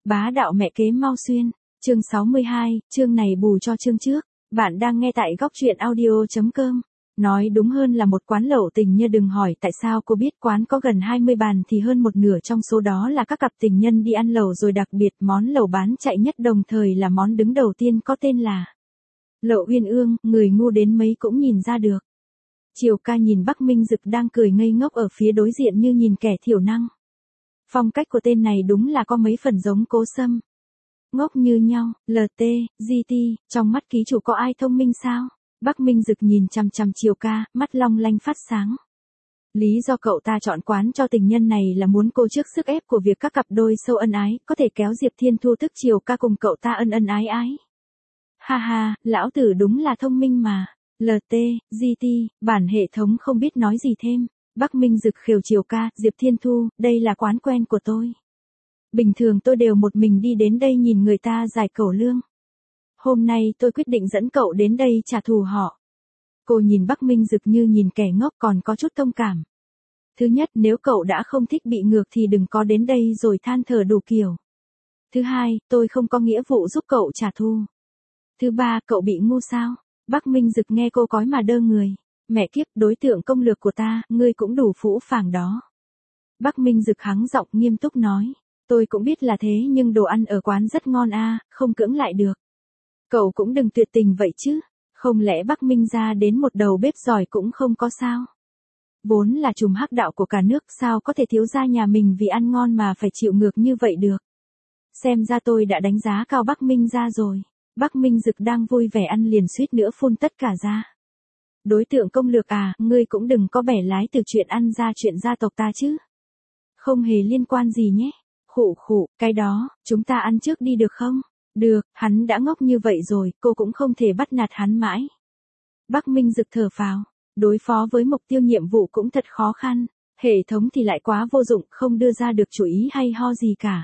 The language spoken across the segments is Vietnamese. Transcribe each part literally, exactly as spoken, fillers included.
Bá đạo mẹ kế mau xuyên, chương sáu mươi hai, chương này bù cho chương trước. Bạn đang nghe tại góc truyện audio chấm com. Nói đúng hơn là một quán lẩu tình nhân. Đừng hỏi tại sao cô biết quán có gần hai mươi bàn thì hơn một nửa trong số đó là các cặp tình nhân đi ăn lẩu rồi, đặc biệt món lẩu bán chạy nhất đồng thời là món đứng đầu tiên có tên là Lẩu Uyên Ương, người ngu đến mấy cũng nhìn ra được. Triều Ca nhìn Bắc Minh Dực đang cười ngây ngốc ở phía đối diện như nhìn kẻ thiểu năng. Phong cách của tên này đúng là có mấy phần giống Cố Sâm. Ngốc như nhau, lờ tê, giê tê, trong mắt ký chủ có ai thông minh sao? Bắc Minh Dực nhìn chằm chằm Triều Ca, mắt long lanh phát sáng. Lý do cậu ta chọn quán cho tình nhân này là muốn cô trước sức ép của việc các cặp đôi sâu ân ái, có thể kéo Diệp Thiên Thu thức Triều Ca cùng cậu ta ân ân ái ái. Ha ha, lão tử đúng là thông minh mà. lờ tê, giê tê, bản hệ thống không biết nói gì thêm. Bắc Minh Dực khều Triều Ca, Diệp Thiên Thu, đây là quán quen của tôi. Bình thường tôi đều một mình đi đến đây nhìn người ta giải cẩu lương. Hôm nay tôi quyết định dẫn cậu đến đây trả thù họ. Cô nhìn Bắc Minh Dực như nhìn kẻ ngốc, còn có chút thông cảm. Thứ nhất, nếu cậu đã không thích bị ngược thì đừng có đến đây rồi than thở đủ kiểu. Thứ hai, tôi không có nghĩa vụ giúp cậu trả thù. Thứ ba, cậu bị ngu sao? Bắc Minh Dực nghe cô cói mà đơ người. Mẹ kiếp, đối tượng công lược của ta, ngươi cũng đủ phũ phàng đó. Bắc Minh Dực hắng giọng nghiêm túc nói. Tôi cũng biết là thế nhưng đồ ăn ở quán rất ngon a, không cưỡng lại được. Cậu cũng đừng tuyệt tình vậy chứ. Không lẽ Bắc Minh ra đến một đầu bếp giỏi cũng không có sao? Vốn là trùm hắc đạo của cả nước, sao có thể thiếu gia nhà mình vì ăn ngon mà phải chịu ngược như vậy được? Xem ra tôi đã đánh giá cao Bắc Minh ra rồi. Bắc Minh Dực đang vui vẻ ăn liền suýt nữa phun tất cả ra. Đối tượng công lược à, ngươi cũng đừng có bẻ lái từ chuyện ăn ra chuyện gia tộc ta chứ. Không hề liên quan gì nhé. Khụ khụ, cái đó, chúng ta ăn trước đi được không? Được, hắn đã ngốc như vậy rồi, cô cũng không thể bắt nạt hắn mãi. Bắc Minh Dực thở phào, đối phó với mục tiêu nhiệm vụ cũng thật khó khăn, hệ thống thì lại quá vô dụng, không đưa ra được chủ ý hay ho gì cả.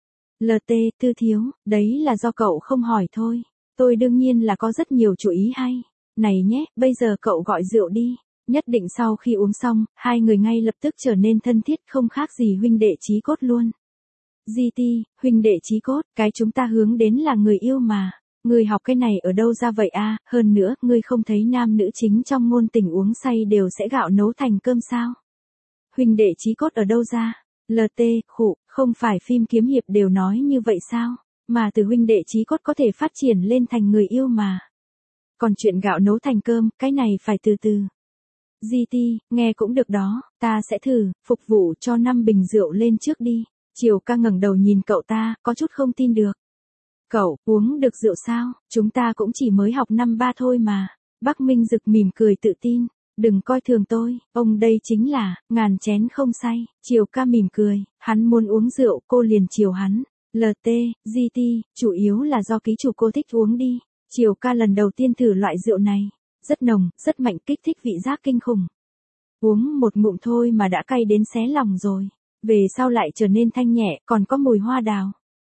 lờ tê, Tư Thiếu, đấy là do cậu không hỏi thôi, tôi đương nhiên là có rất nhiều chủ ý hay. Này nhé, bây giờ cậu gọi rượu đi. Nhất định sau khi uống xong, hai người ngay lập tức trở nên thân thiết, không khác gì huynh đệ chí cốt luôn. giê tê, huynh đệ chí cốt, cái chúng ta hướng đến là người yêu mà. Ngươi học cái này ở đâu ra vậy a? Hơn nữa, ngươi không thấy nam nữ chính trong ngôn tình uống say đều sẽ gạo nấu thành cơm sao? Huynh đệ chí cốt ở đâu ra? lờ tê, khụ, không phải phim kiếm hiệp đều nói như vậy sao? Mà từ huynh đệ chí cốt có thể phát triển lên thành người yêu mà. Còn chuyện gạo nấu thành cơm, cái này phải từ từ. giê tê, nghe cũng được đó, ta sẽ thử, phục vụ cho năm bình rượu lên trước đi. Triều Ca ngẩng đầu nhìn cậu ta, có chút không tin được. Cậu, uống được rượu sao, chúng ta cũng chỉ mới học năm ba thôi mà. Bắc Minh Dực mỉm cười tự tin, đừng coi thường tôi, ông đây chính là, ngàn chén không say. Triều Ca mỉm cười, hắn muốn uống rượu, cô liền chiều hắn. lờ tê, giê tê, chủ yếu là do ký chủ cô thích uống đi. Triều Ca lần đầu tiên thử loại rượu này, rất nồng, rất mạnh, kích thích vị giác kinh khủng. Uống một ngụm thôi mà đã cay đến xé lòng rồi, về sau lại trở nên thanh nhẹ, còn có mùi hoa đào.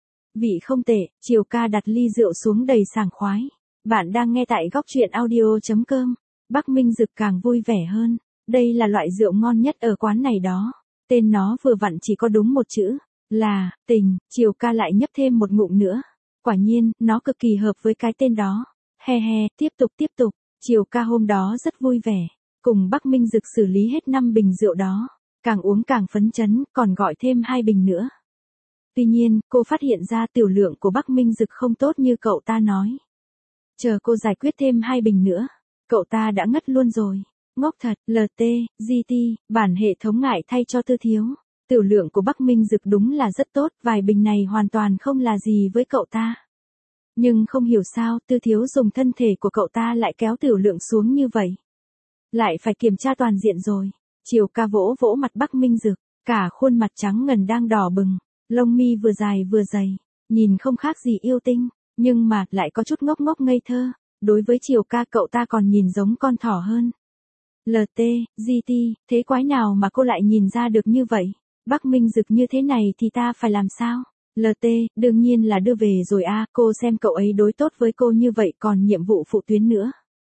Vị không tệ, Triều Ca đặt ly rượu xuống đầy sảng khoái. Bạn đang nghe tại góc truyện audio chấm com. Bắc Minh Dực càng vui vẻ hơn, đây là loại rượu ngon nhất ở quán này đó. Tên nó vừa vặn chỉ có đúng một chữ, là, tình. Triều Ca lại nhấp thêm một ngụm nữa. Quả nhiên, nó cực kỳ hợp với cái tên đó. He he, tiếp tục tiếp tục. Triều Ca hôm đó rất vui vẻ, cùng Bắc Minh Dực xử lý hết năm bình rượu đó. Càng uống càng phấn chấn, còn gọi thêm hai bình nữa. Tuy nhiên, cô phát hiện ra tiểu lượng của Bắc Minh Dực không tốt như cậu ta nói. Chờ cô giải quyết thêm hai bình nữa, cậu ta đã ngất luôn rồi. Ngốc thật, lờ tê, giê tê, bản hệ thống ngại thay cho Tư Thiếu. Tiểu lượng của Bắc Minh Dực đúng là rất tốt, vài bình này hoàn toàn không là gì với cậu ta. Nhưng không hiểu sao, Tư Thiếu dùng thân thể của cậu ta lại kéo tiểu lượng xuống như vậy. Lại phải kiểm tra toàn diện rồi. Triều Ca vỗ vỗ mặt Bắc Minh Dực, cả khuôn mặt trắng ngần đang đỏ bừng, lông mi vừa dài vừa dày, nhìn không khác gì yêu tinh, nhưng mà lại có chút ngốc ngốc ngây thơ. Đối với Triều Ca cậu ta còn nhìn giống con thỏ hơn. lờ tê, giê tê, thế quái nào mà cô lại nhìn ra được như vậy? Bắc Minh Dực như thế này thì ta phải làm sao? lờ tê, đương nhiên là đưa về rồi a, cô xem cậu ấy đối tốt với cô như vậy còn nhiệm vụ phụ tuyến nữa.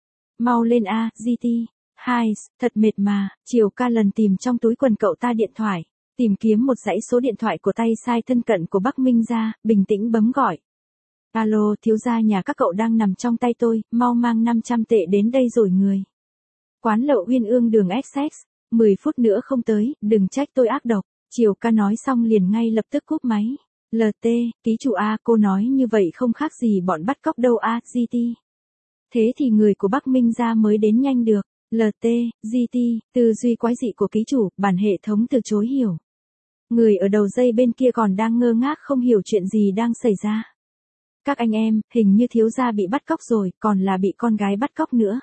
Mau lên a, giê tê. Hai, thật mệt mà. Triều Ca lần tìm trong túi quần cậu ta điện thoại, Tìm kiếm một dãy số điện thoại của tay sai thân cận của Bắc Minh ra, bình tĩnh bấm gọi. Alo, thiếu gia nhà các cậu đang nằm trong tay tôi, mau mang năm trăm tệ đến đây rồi người. Quán lẩu Uyên Ương đường ích ích, mười phút nữa không tới, đừng trách tôi ác độc. Triều ca nói xong liền ngay lập tức cúp máy. lờ tê, ký chủ A, cô nói như vậy không khác gì bọn bắt cóc đâu A, giê tê. Thế thì người của Bắc Minh ra mới đến nhanh được. lờ tê, giê tê, tư duy quái dị của ký chủ, bản hệ thống từ chối hiểu. Người ở đầu dây bên kia còn đang ngơ ngác không hiểu chuyện gì đang xảy ra. Các anh em, hình như thiếu gia bị bắt cóc rồi, còn là bị con gái bắt cóc nữa.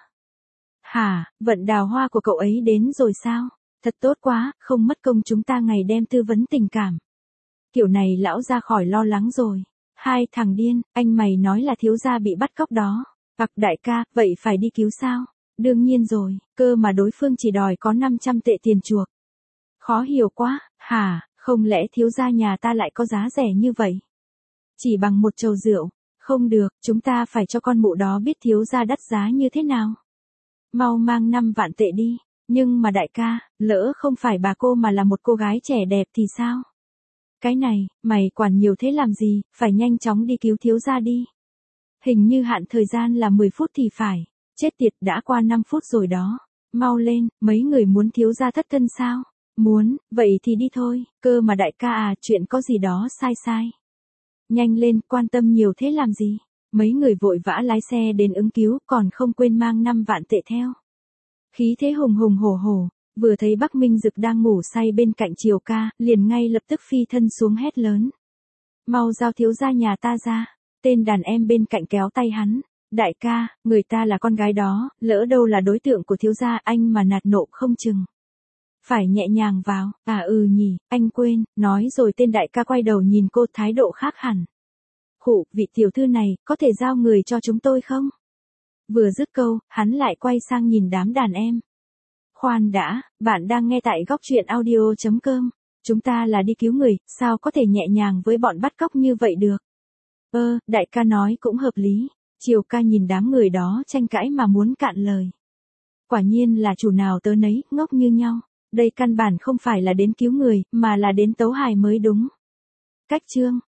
Hả, vận đào hoa của cậu ấy đến rồi sao? Thật tốt quá, không mất công chúng ta ngày đêm tư vấn tình cảm. Kiểu này lão ra khỏi lo lắng rồi. Hai thằng điên, anh mày nói là thiếu gia bị bắt cóc đó. Ặc đại ca, vậy phải đi cứu sao? Đương nhiên rồi, cơ mà đối phương chỉ đòi có năm trăm tệ tiền chuộc. Khó hiểu quá, hả, không lẽ thiếu gia nhà ta lại có giá rẻ như vậy? Chỉ bằng một chầu rượu, không được, chúng ta phải cho con mụ đó biết thiếu gia đắt giá như thế nào. Mau mang năm vạn tệ đi, nhưng mà đại ca, lỡ không phải bà cô mà là một cô gái trẻ đẹp thì sao? Cái này, mày quản nhiều thế làm gì, phải nhanh chóng đi cứu thiếu gia đi. Hình như hạn thời gian là mười phút thì phải, chết tiệt đã qua năm phút rồi đó. Mau lên, mấy người muốn thiếu gia thất thân sao? Muốn, vậy thì đi thôi, cơ mà đại ca à, chuyện có gì đó sai sai. Nhanh lên, quan tâm nhiều thế làm gì? Mấy người vội vã lái xe đến ứng cứu, còn không quên mang năm vạn tệ theo. Khí thế hùng hùng hổ hổ, vừa thấy Bắc Minh Dực đang ngủ say bên cạnh Triều ca, liền ngay lập tức phi thân xuống hét lớn. Mau giao thiếu gia nhà ta ra. Tên đàn em bên cạnh kéo tay hắn. Đại ca, người ta là con gái đó, lỡ đâu là đối tượng của thiếu gia anh mà nạt nộ không chừng. Phải nhẹ nhàng vào, à ừ nhỉ, anh quên, nói rồi tên đại ca quay đầu nhìn cô thái độ khác hẳn. Khụ, vị tiểu thư này, có thể giao người cho chúng tôi không? Vừa dứt câu, hắn lại quay sang nhìn đám đàn em. Khoan đã, bạn đang nghe tại góc truyện audio chấm com. Chúng ta là đi cứu người, sao có thể nhẹ nhàng với bọn bắt cóc như vậy được? Ơ, đại ca nói cũng hợp lý. Triều ca nhìn đám người đó tranh cãi mà muốn cạn lời. Quả nhiên là chủ nào tớ nấy, ngốc như nhau. Đây căn bản không phải là đến cứu người, mà là đến tấu hài mới đúng. Cách chương